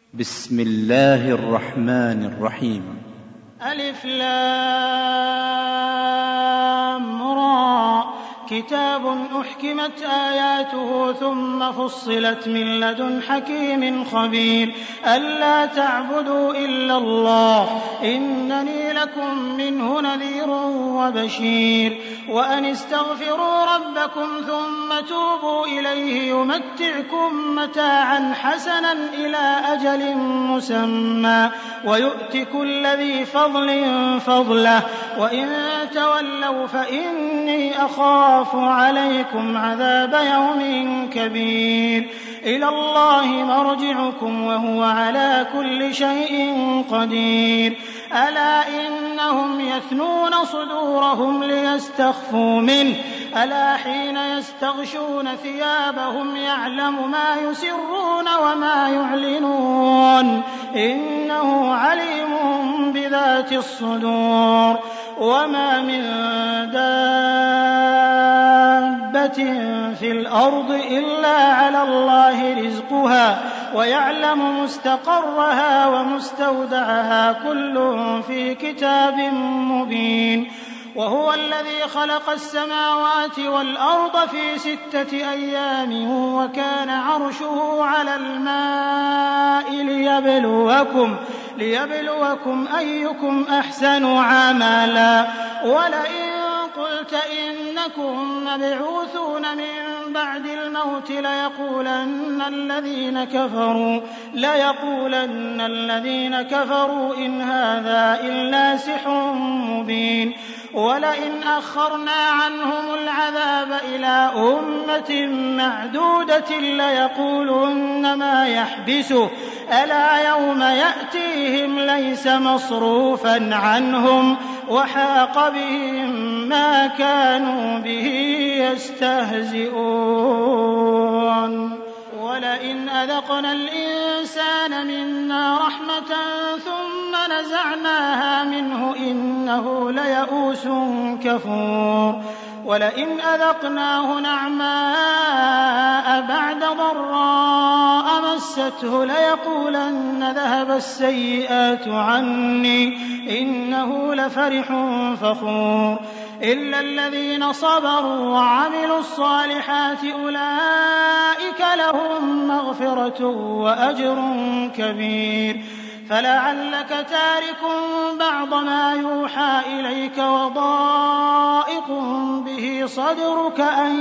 بسم الله الرحمن الرحيم. ألف لام را، كتاب أحكمت آياته ثم فصلت من لدن حكيم خبير، ألا تعبدوا إلا الله إنني لكم منه نذير وبشير، وأن استغفروا ربكم ثم توبوا إليه يمتعكم متاعا حسنا إلى أجل مسمى ويؤت كل ذي فضل فضله، وإن تولوا فإني أخاف عليكم عذاب يوم كبير. إلى الله مرجعكم وهو على كل شيء قدير. ألا إنهم يثنون صدورهم ليستخفوا منه، ألا حين يستغشون ثيابهم يعلم ما يسرون وما يعلنون إنه عليم بذات الصدور. وما من دابة في الأرض إلا على الله رزقها ويعلم مستقرها ومستودعها كل في كتاب مبين. وهو الذي خلق السماوات والأرض في 6 أيام وكان عرشه على الماء ليبلوكم أيكم أحسن عملا. ولئن قلت إنكم مبعوثون من بعد الموت ليقولن الذين كفروا إن هذا إلا سحر مبين. ولئن أخرنا عنهم العذاب إلى أمة معدودة ليقولن ما يحبسه، ألا يوم يأتيهم ليس مصروفا عنهم وحاق بهم ما كانوا به يستهزئون. ولئن أذقنا الإنسان منا رحمة ثم نزعناها منه إنه ليئوس كفور. ولئن أذقناه نعماء بعد ضراء مسته ليقولن ذهب السيئات عني إنه لفرح فخور. إلا الذين صبروا وعملوا الصالحات أولئك لهم مغفرة وأجر كبير. فلعلك تارك بعض ما يوحى إليك وضائق به صدرك أن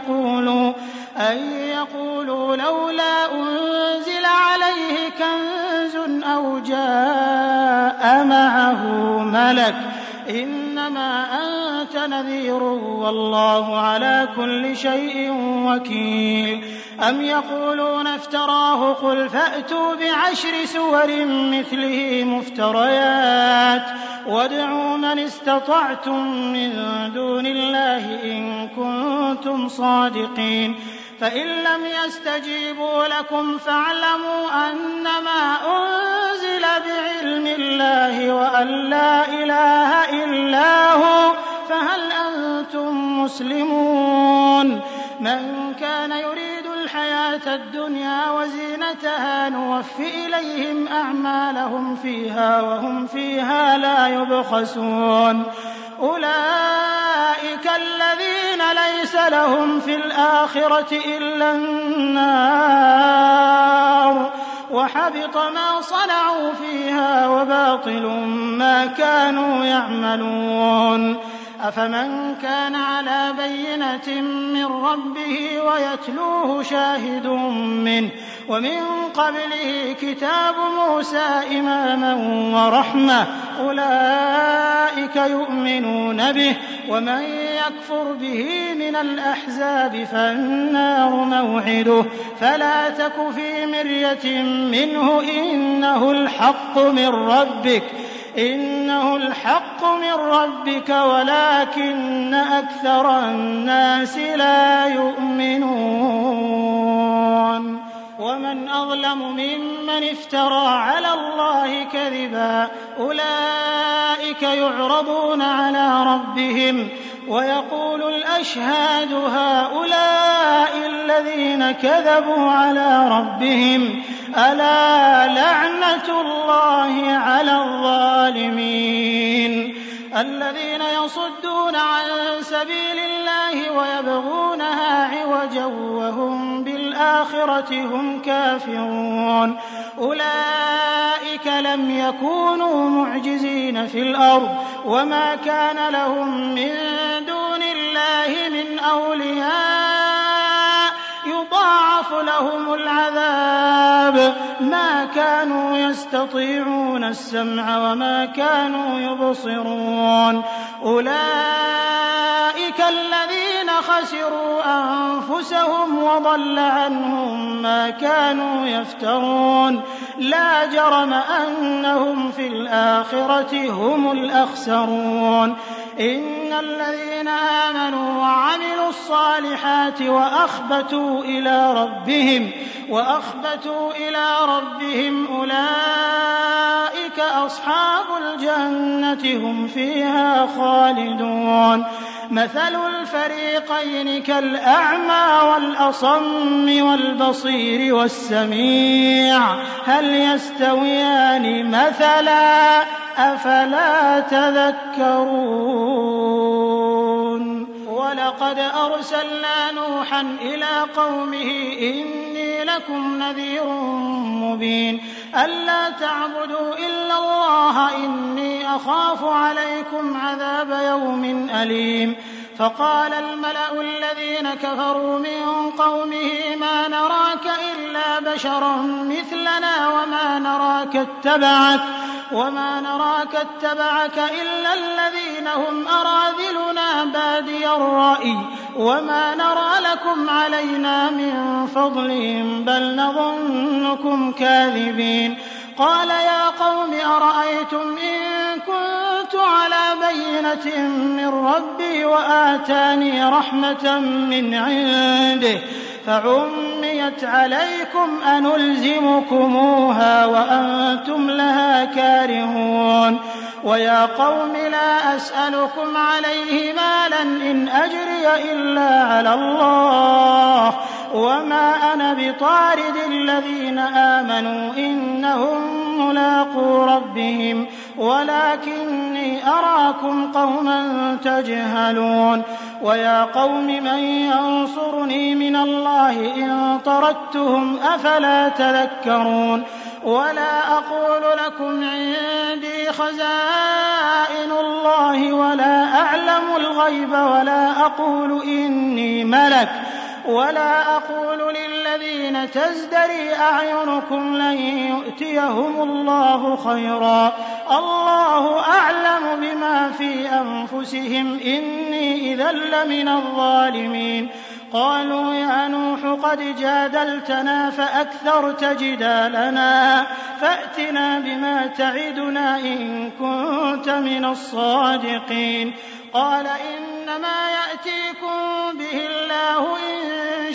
يقولوا لولا أنزل عليه كنز أو جاء معه ملك إنما أنت نذير والله على كل شيء وكيل. أم يقولون افتراه قل فأتوا ب10 سور مثله مفتريات وادعوا من استطعتم من دون الله إن كنتم صادقين. فإن لم يستجيبوا لكم فاعلموا أنما أنزل بعلم الله وأن لا إله إلا هو فهل أنتم مسلمون. من كان يريد الحياة الدنيا وزينتها نوفي إليهم أعمالهم فيها وهم فيها لا يبخسون. أولئك الذين ليس لهم في الآخرة إلا النار وحبط ما صنعوا فيها وباطل ما كانوا يعملون. أفمن كان على بينة من ربه ويتلوه شاهد منه ومن قبله كتاب موسى إماما ورحمة أولئك يؤمنون به. ومن يكفر به من الأحزاب فالنار موعده فلا تك في مرية منه إنه الحق من ربك ولكن أكثر الناس لا يؤمنون. ومن أظلم ممن افترى على الله كذبا أولئك يعرضون على ربهم ويقول الأشهاد هؤلاء الذين كذبوا على ربهم ألا لعنة الله على الظالمين. الذين يصدون عن سبيل الله ويبغونها عوجا وهم بالآخرة هم كافرون أولئك لم يكونوا معجزين في الأرض وما كان لهم من دون الله من أولياء يضاعف لهم العذاب ما كانوا يستطيعون السمع وما كانوا يبصرون أولئك الذين خسروا أنفسهم وضل عنهم ما كانوا يفترون لا جرم أنهم في الآخرة هم الأخسرون. إن الذين آمنوا وعملوا الصالحات وأخبتوا إلى ربهم أولئك أصحاب الجنة هم فيها خالدون. مثل الفريقين كالأعمى والأصم والبصير والسميع هل يستويان مثلا أفلا تذكرون. ولقد أرسلنا نوحا إلى قومه إني لكم نذير مبين ألا تعبدوا إلا الله إني أخاف عليكم عذاب يوم أليم. فقال الملأ الذين كفروا من قومه ما نراك إلا بشرا مثلنا وما نراك اتبعك إلا الذين هم أراذلنا بادي الرأي وما نرى لكم علينا من فضل بل نظنكم كاذبين. قال يا قوم أرأيتم إن كنت على بينة من ربي وآتاني رحمة من عنده فعميت عليكم أنلزمكموها وأنتم لها كارهون. ويا قوم لا أسألكم عليه مالا إن أجري إلا على الله وما أنا بطارد الذين آمنوا إنهم ملاقو ربهم ولكني أراكم قوما تجهلون. ويا قوم من ينصرني من الله إن طردتهم أفلا تذكرون. ولا أقول لكم عندي خزائن الله ولا أعلم الغيب ولا أقول إني ملك ولا أقول للذين تزدري أعينكم لن يؤتيهم الله خيرا الله أعلم بما في أنفسهم إني إذا لمن الظالمين. قالوا يا نوح قد جادلتنا فأكثرت جدالنا فأتنا بما تعدنا إن كنت من الصادقين. قال إنما يأتيكم به الله إن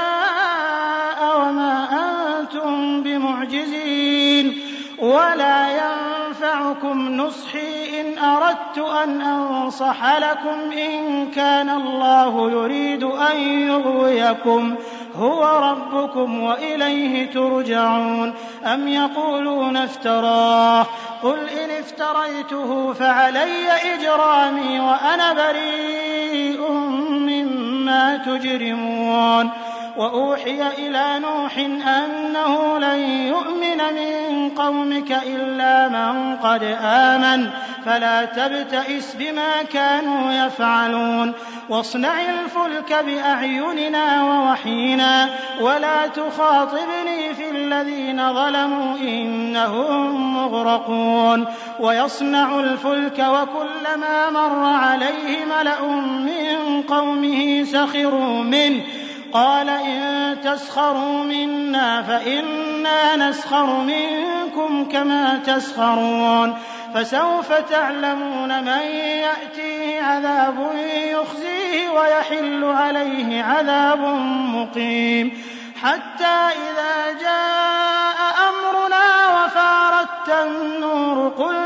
شاء وما أنتم بمعجزين ولا ينفعكم نصحي إن أردت أن أنصح لكم إن كان الله يريد أن يغويكم هو ربكم وإليه ترجعون. أم يقولون افتراه قل إن افتريته فعلي إجرامي وأنا بريء مما تجرمون. وأوحي إلى نوح أنه لن يؤمن من قومك إلا من قد آمن فلا تبتئس بما كانوا يفعلون. واصنع الفلك بأعيننا ووحينا ولا تخاطبني في الذين ظلموا إنهم مغرقون. ويصنع الفلك وكلما مر عليه ملأ من قومه سخروا منه قال إن تسخروا منا فإنا نسخر منكم كما تسخرون. فسوف تعلمون من يأتيه عذاب يخزيه ويحل عليه عذاب مقيم. حتى إذا جاء أمرنا وفارت النور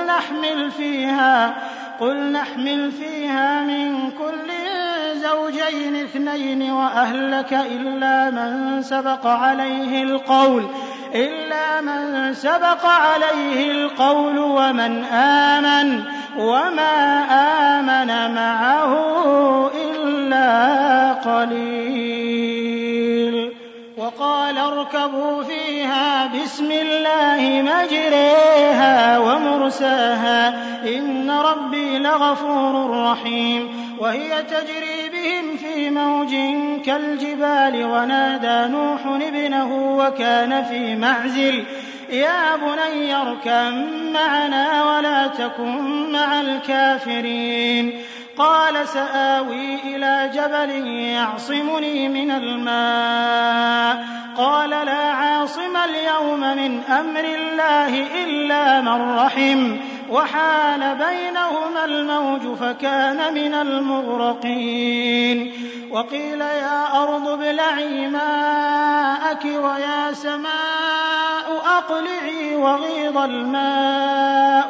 قل نحمل فيها من كل زوجين اثنين وأهلك إلا من سبق عليه القول إلا من سبق عليه القول وما آمن معه إلا قليل. وقال اركبوا فيها بسم الله مجريها ومرساها إن ربي لغفور رحيم. وهي تجري بهم في موج كالجبال ونادى نوح ابنه وكان في معزل يا بني اركب معنا ولا تكن مع الكافرين. قال سآوي إلى جبل يعصمني من الماء قال لا عاصم اليوم من أمر الله إلا من رحم وحال بينهما الموج فكان من المغرقين. وقيل يا أرض ابلعي ماءك ويا سماء أقلعي وغيض الماء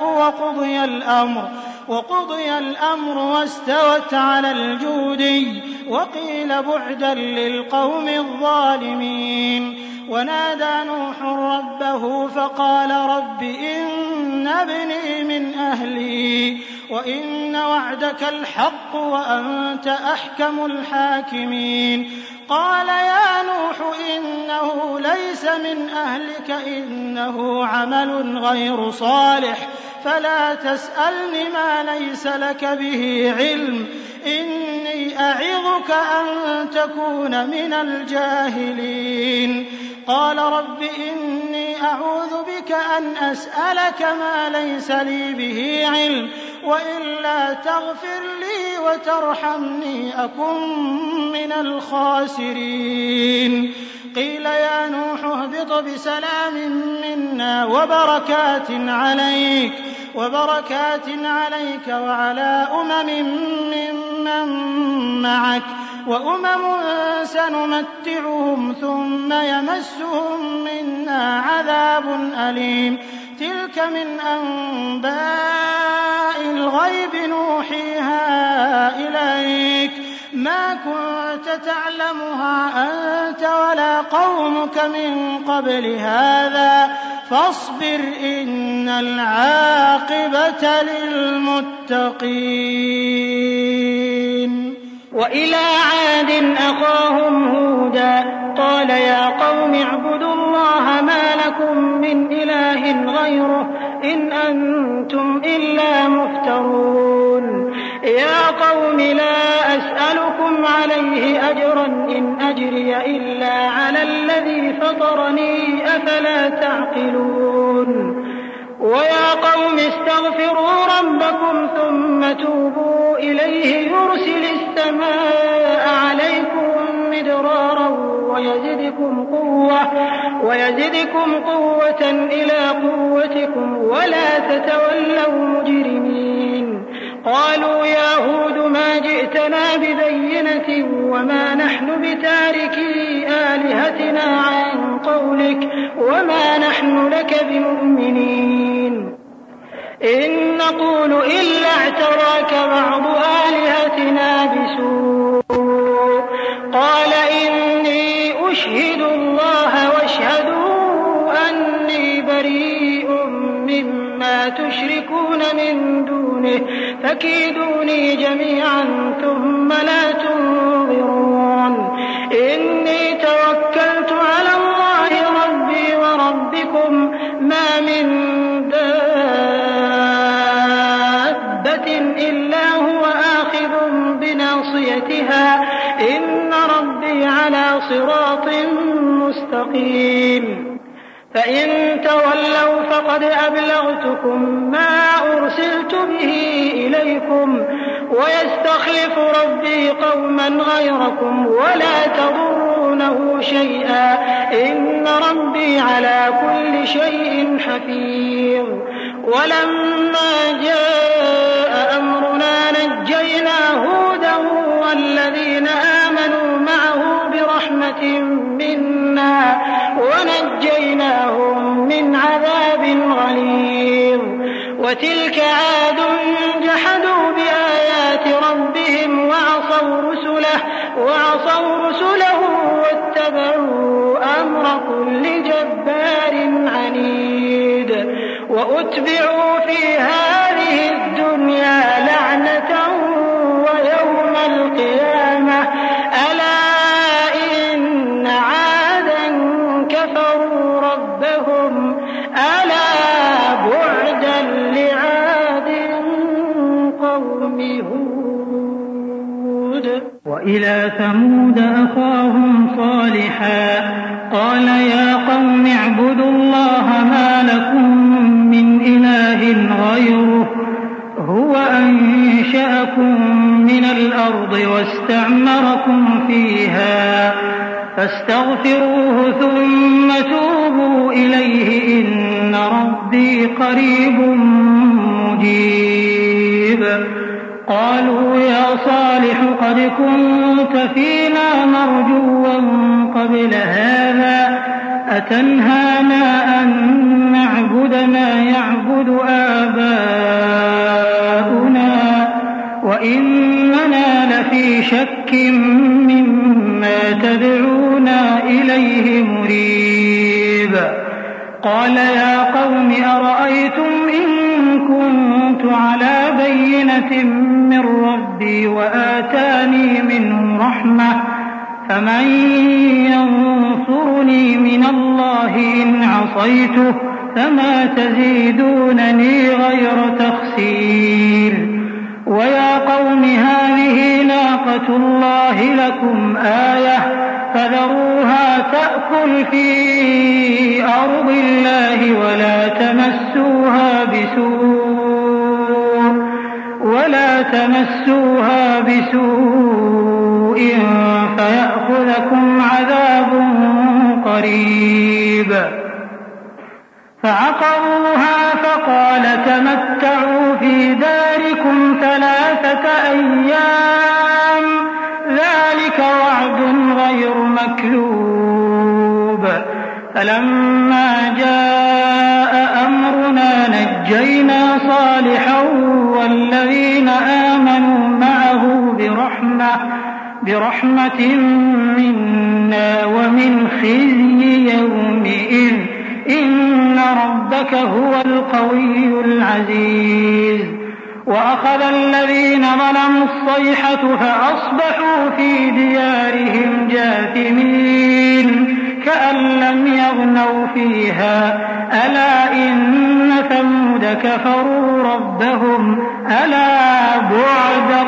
وقضي الأمر واستوت على الجودي وقيل بعدا للقوم الظالمين. ونادى نوح ربه فقال رب إن ابني من أهلي وإن وعدك الحق وأنت أحكم الحاكمين. قال يا نوح إنه ليس من أهلك إنه عمل غير صالح فلا تسألني ما ليس لك به علم إني أعظك أن تكون من الجاهلين. قال رب إني أعوذ بك أن أسألك ما ليس لي به علم وإلا تغفر لي وترحمني أكن من الخاسرين. قيل يا نوح اهبط بسلام منا وبركات عليك وعلى ممن معك وأمم سنمتعهم ثم يمسهم منا عذاب أليم. تلك من أنباء الغيب نوحيها إليك ما كنت تعلمها أنت ولا قومك من قبل هذا فاصبر إن العاقبة للمتقين. وإلى عاد أخاهم هودا قال يا قوم اعبدوا الله ما لكم من إله غيره إن أنتم إلا مفترون. يا قوم لا أسألكم عليه أجرا إن أجري إلا على الذي فطرني أفلا تعقلون. ويا قوم استغفروا ربكم ثم توبوا إليه يرسل السماء عليكم مدرارا ويزدكم قوة إلى قوتكم ولا تتولوا مجرمين. قالوا يا هود ما جئتنا ببينة وما نحن بتاركي آلهتنا عن قولك وما نحن لك بمؤمنين إن نقول إلا اعتراك بعض آلهتنا بسوء. قال إني أشهد الله واشهدوا أني بريء مما تشركون من دونه فكيدوني جميعا ثم لا تنظرون. إني توكلت على الله ربي وربكم ما من دابة إلا هو آخذ بناصيتها إن ربي على صراط مستقيم. فإن تولوا فقد أبلغتكم ما أرسلت به إليكم ويستخلف ربي قوما غيركم ولا تضرونه شيئا إن ربي على كل شيء حفيظ. ولما جاء أمرنا نجينا هودا والذين آمنوا معه برحمة منا ونجيناهم من عذاب غليظ. وتلك عاد جحدوا بآيات ربهم وعصوا رسله واتبعوا أمر كل جبار وأتبعوا في هذه الدنيا لعنة ويوم القيامة ألا إن عادا كفروا ربهم ألا بعدا لعاد قوم هود. وإلى ثمود أخاهم صالحا قال يا قوم اعبدوا الله ما لكم من إله غيره هو أنشأكم من الأرض واستعمركم فيها فاستغفروه ثم توبوا إليه إن ربي قريب مجيب. قالوا يا صالح قد كنت فينا مرجوا قبل هذا أتنهانا أن نعبد ما يعبد آباؤنا وإننا لفي شك مما تدعونا إليه مريب. قال يا قوم أرأيتم إن كنت على بينة من ربي وآتاني منه رحمة فمن ينصرني من الله إن عصيته فما تزيدونني غير تخسير. ويا قوم هذه ناقة الله لكم آية فذروها تأكل في أرض الله ولا تمسوها بسوء فيأخذكم عذاب قريب. فعقروها فقال تمتعوا في داركم 3 أيام ذلك وعد غير مكذوب. فلما جاء أمرنا نجينا صالحا والذين آمنوا معه برحمة منا ومن خزي يومئذ إن ربك هو القوي العزيز. وأخذ الذين ظلموا الصيحة فأصبحوا في ديارهم جاثمين كأن لم يغنوا فيها ألا إن ثمود كفروا ربهم ألا بعدا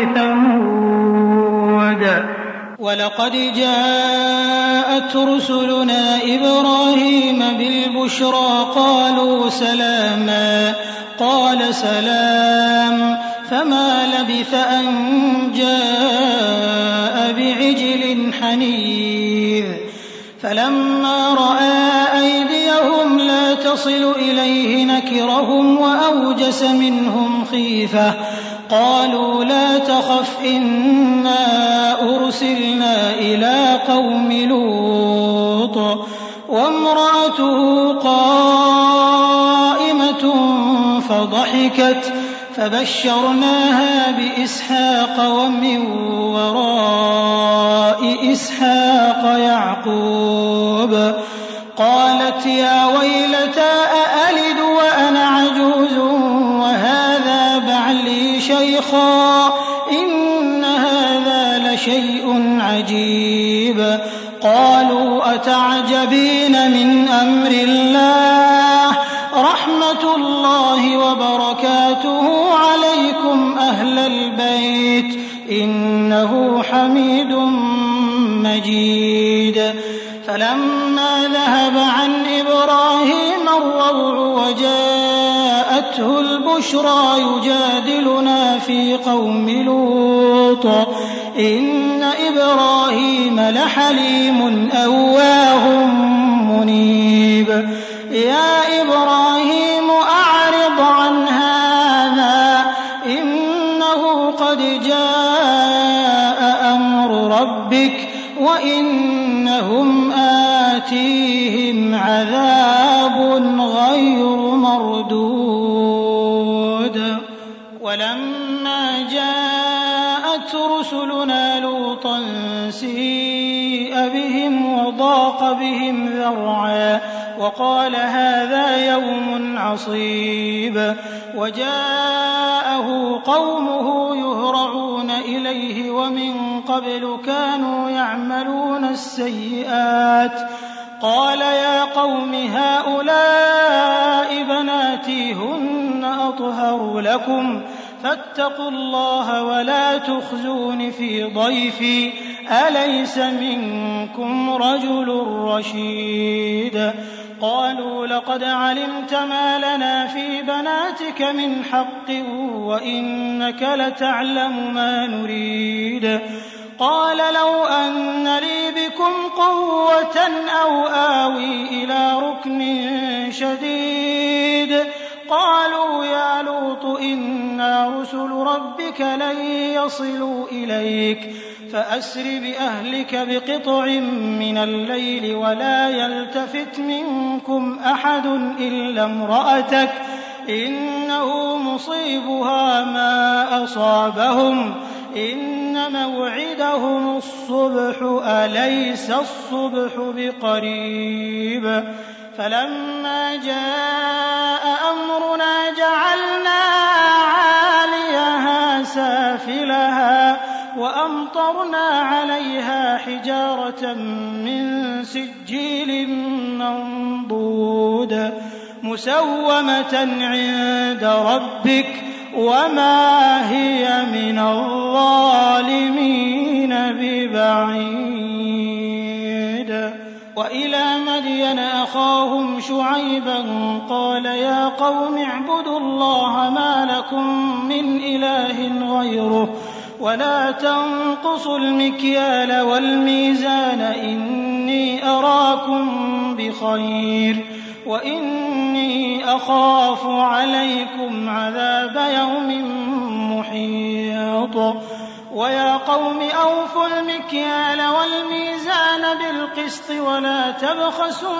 لثمود. ولقد جاءت رسلنا إبراهيم بالبشرى قالوا سلاما قال سلام فما لبث أن جاء بعجل حنيذ. فلما رأى أيديهم لا تصل إليه نكرهم وأوجس منهم خيفة قالوا لا تخف إنا أرسلنا إلى قوم لوط وامرأته قائمة فضحكت فبشرناها بإسحاق ومن وراء إسحاق يعقوب. قالت يا ويلتى أألد وأنا عجوز وهذا بعلي شيخا إن هذا لشيء عجيب. قالوا أتعجبين من أمر الله رحمة الله وبركاته عليكم أهل البيت إنه حميد مجيد. فلما ذهب عن إبراهيم الروع وجاءته البشرى يجادلنا في قوم لوط إن إبراهيم لحليم أواه منيب. يا إبراهيم أعرض عن هذا إنه قد جاء أمر ربك وإنهم آتيهم عذاب غير مردود. ولما جاءت رسلنا لوطا سيء بهم وضاق بهم ذرعا وقال هذا يوم عصيب وجاءه قومه يهرعون إليه ومن قبل كانوا يعملون السيئات قال يا قوم هؤلاء بناتي هن أطهر لكم فاتقوا الله ولا تخزون في ضيفي أليس منكم رجل رشيد قالوا لقد علمت ما لنا في بناتك من حق وإنك لتعلم ما نريد قال لو أن لي بكم قوة أو آوي إلى ركن شديد قالوا يا لوط إنا رسل ربك لن يصلوا إليك فأسر بأهلك بقطع من الليل ولا يلتفت منكم أحد إلا امرأتك إنه مصيبها ما أصابهم إن موعدهم الصبح أليس الصبح بقريب فلما جاء أمرنا جعلنا عاليها سافلها وأمطرنا عليها حجارة من سجيل منضود مسومة عند ربك وما هي من الظالمين ببعيد وإلى مدين أخاهم شعيبا قال يا قوم اعبدوا الله ما لكم من إله غيره ولا تنقصوا المكيال والميزان إني أراكم بخير وإني أخاف عليكم عذاب يوم محيط ويا قوم أوفوا المكيال والميزان بالقسط ولا تبخسوا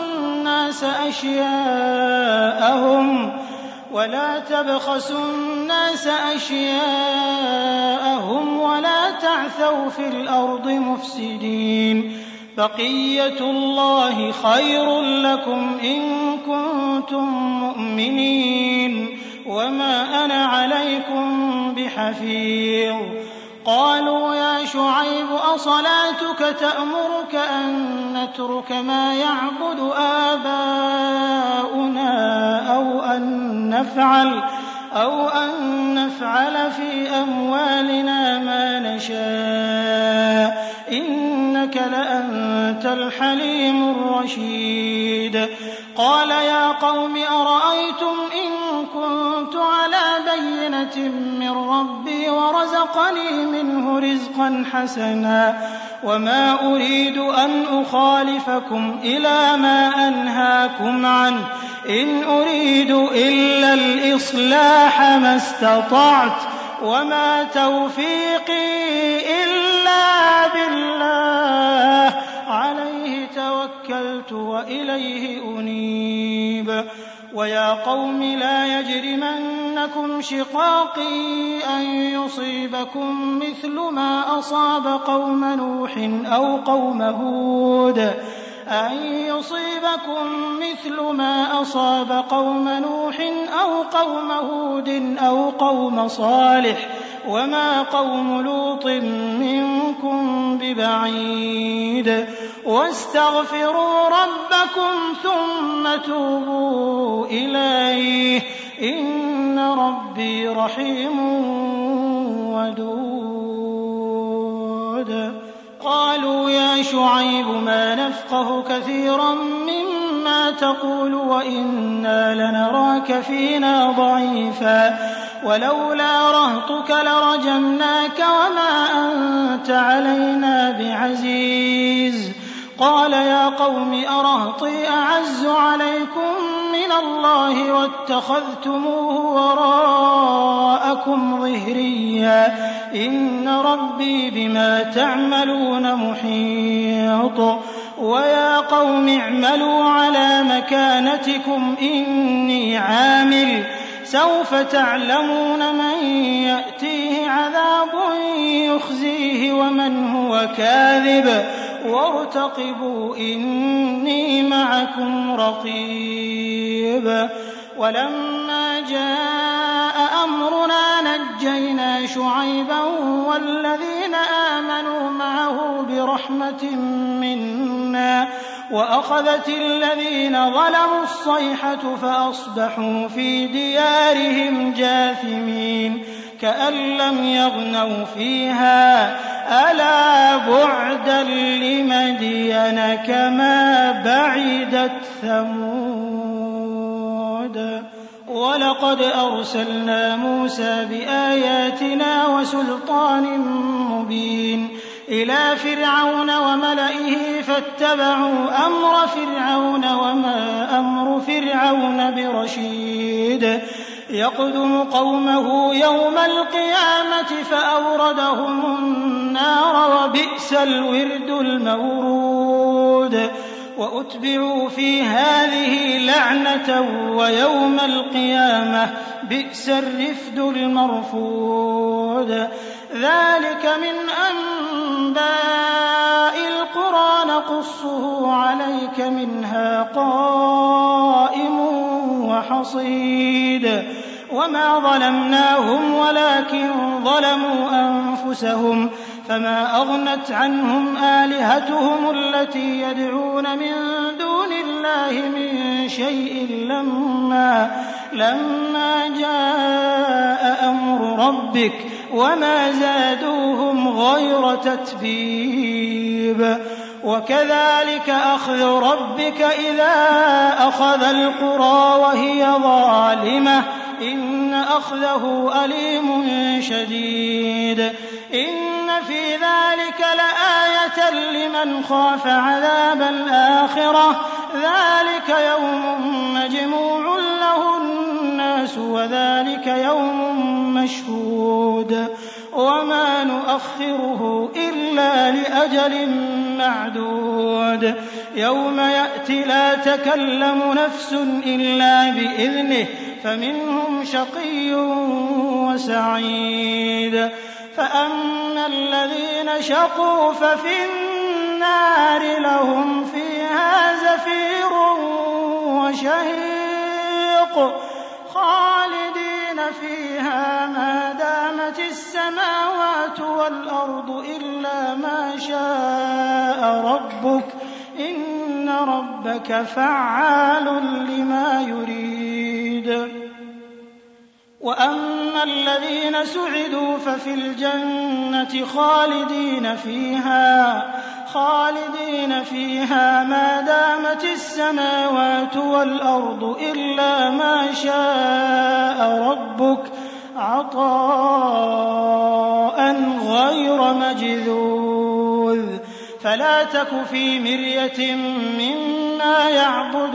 الناس أشياءهم ولا تعثوا في الأرض مفسدين بقية الله خير لكم إن كنتم مؤمنين وما أنا عليكم بحفيظ قالوا يا شعيب أصلاتك تأمرك أن نترك ما يعبد آباؤنا أو أن نفعل في أموالنا ما نشاء إنك لأنت الحليم الرشيد قال يا قوم أرأيتم إن كنت على بينة من ربي ورزقني منه رزقا حسنا وما أريد أن أخالفكم إلى ما أنهاكم عنه إن أريد إلا الإصلاح ما استطعت وما توفيقي إلا بالله عليه توكلت وإليه أنيب ويا قوم لا يجرمنكم شقاقي أن يصيبكم مثل ما أصاب قوم نوح أو قوم هود أو قوم صالح وما قوم لوط منكم ببعيد واستغفروا ربكم ثم توبوا إليه إن ربي رحيم ودود قالوا يا شعيب ما نفقه كثيرا مما تقول وإنا لنراك فينا ضعيفا ولولا رهطك لرجمناك وما أنت علينا بعزيز قال يا قوم أرهطي أعز عليكم من الله واتخذتموه وراءكم ظهريا إن ربي بما تعملون محيط ويا قوم اعملوا على مكانتكم إني عامل سوف تعلمون من يأتيه عذاب يخزيه ومن هو كاذب وارتقبوا إني معكم رقيب ولما جاء أمرنا نجينا شعيبا والذين آمنوا معه برحمة منا وأخذت الذين ظلموا الصيحة فأصبحوا في ديارهم جاثمين كأن لم يغنوا فيها ألا بعدا لمدين كما بعدت ثمود ولقد أرسلنا موسى بآياتنا وسلطان مبين إلى فرعون وملئه فاتبعوا أمر فرعون وما أمر فرعون برشيد يقدم قومه يوم القيامة فأوردهم النار وبئس الورد المورود وأتبعوا في هذه لعنة ويوم القيامة بئس الرفد المرفود ذلك من أنباء القرى نقصه عليك منها قائم وحصيد وما ظلمناهم ولكن ظلموا أنفسهم فما أغنت عنهم آلهتهم التي يدعون من دون الله من شيء لما جاء أمر ربك وما زادوهم غير تتبيب وكذلك أخذ ربك إذا أخذ القرى وهي ظالمة إن أخذه أليم شديد إن في ذلك لآية لمن خاف عذاب الآخرة ذلك يوم مجموع له الناس وذلك يوم مشهود وما نؤخره إلا لأجل معدود يوم يأتي لا تكلم نفس إلا بإذنه فمنهم شقي وسعيد فأما الذين شقوا ففي النار لهم فيها زفير وشهيق خالدين فيها ما دامت السماوات والأرض إلا ما شاء ربك إن ربك فعال لما يريد وأما الذين سعدوا ففي الجنة خالدين فيها ما دامت السماوات والأرض إلا ما شاء ربك عطاء غير مجذوذ فلا تك في مرية مما يعبد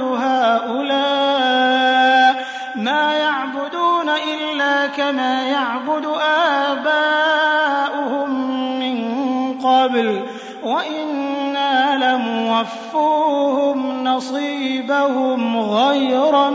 هؤلاء ما يعبدون إلا كما يعبد آباؤهم من قبل وإنا لموفوهم نصيبهم غير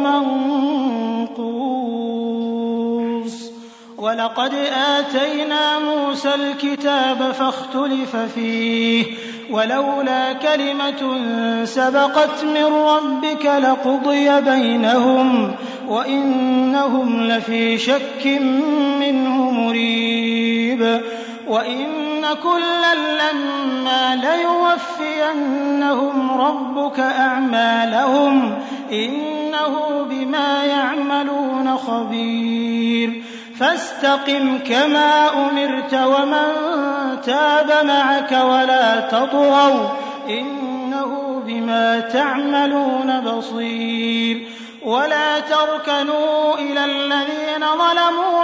منقوص ولقد آتينا موسى الكتاب فاختلف فيه ولولا كلمة سبقت من ربك لقضي بينهم وإنهم لفي شك منه مريب وإن كلا لما ليوفينهم ربك أعمالهم إنه بما يعملون خبير فاستقم كما أمرت ومن تاب معك ولا تطغوا إنه بما تعملون بصير ولا تركنوا إلى الذين ظلموا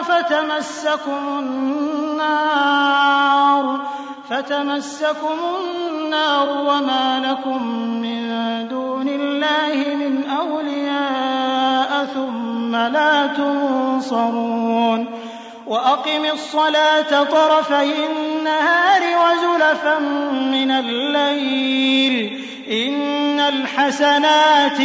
فتمسكم النار وما لكم من دون الله من أولياء ثم لا تنصرون وأقم الصلاة طرفي النهار وزلفا من الليل إن الحسنات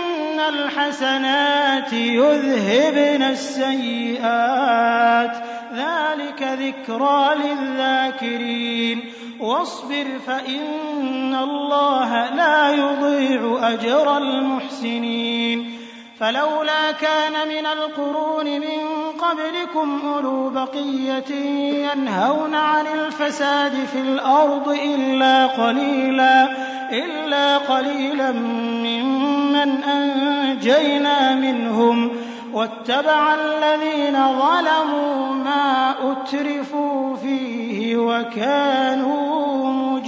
يذهبن السيئات ذلك ذكرى للذاكرين واصبر فإن الله لا يضيع أجر المحسنين فلولا كان من القرون من قبلكم أولو بقية ينهون عن الفساد في الأرض إلا قليلا ممن أنجينا منهم واتبع الذين ظلموا ما أترفوا فيه وكانوا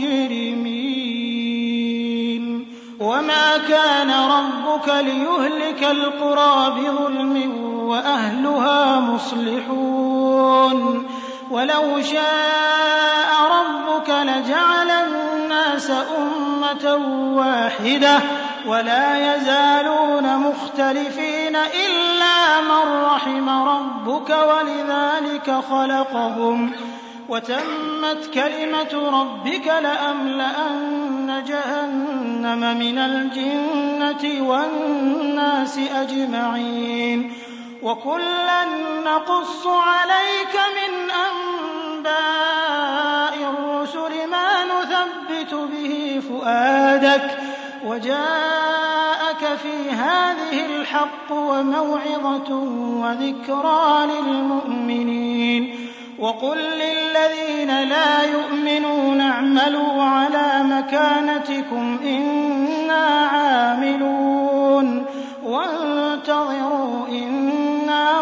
مجرمين وما كان ربك ليهلك القرى بظلم وأهلها مصلحون ولو شاء ربك لجعل الناس أمة واحدة ولا يزالون مختلفين إلا من رحم ربك ولذلك خلقهم وتمت كلمة ربك لأملأن جهنم من الجنة والناس أجمعين وكلا نقص عليك من أنباء الرسل ما نثبت به فؤادك وجاءك في هذه الحق وموعظة وذكرى للمؤمنين وقل للذين لا يؤمنون اعملوا على مكانتكم إنا عاملون وانتظروا إنا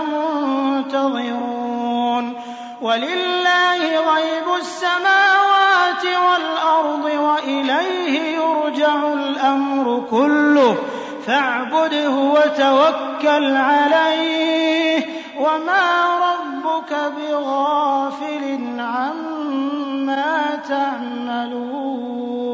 منتظرون ولله غيب السماوات والأرض وإليه يرجع الأمر كله فاعبده وتوكل عليه وما ربك بغافل عما تعملون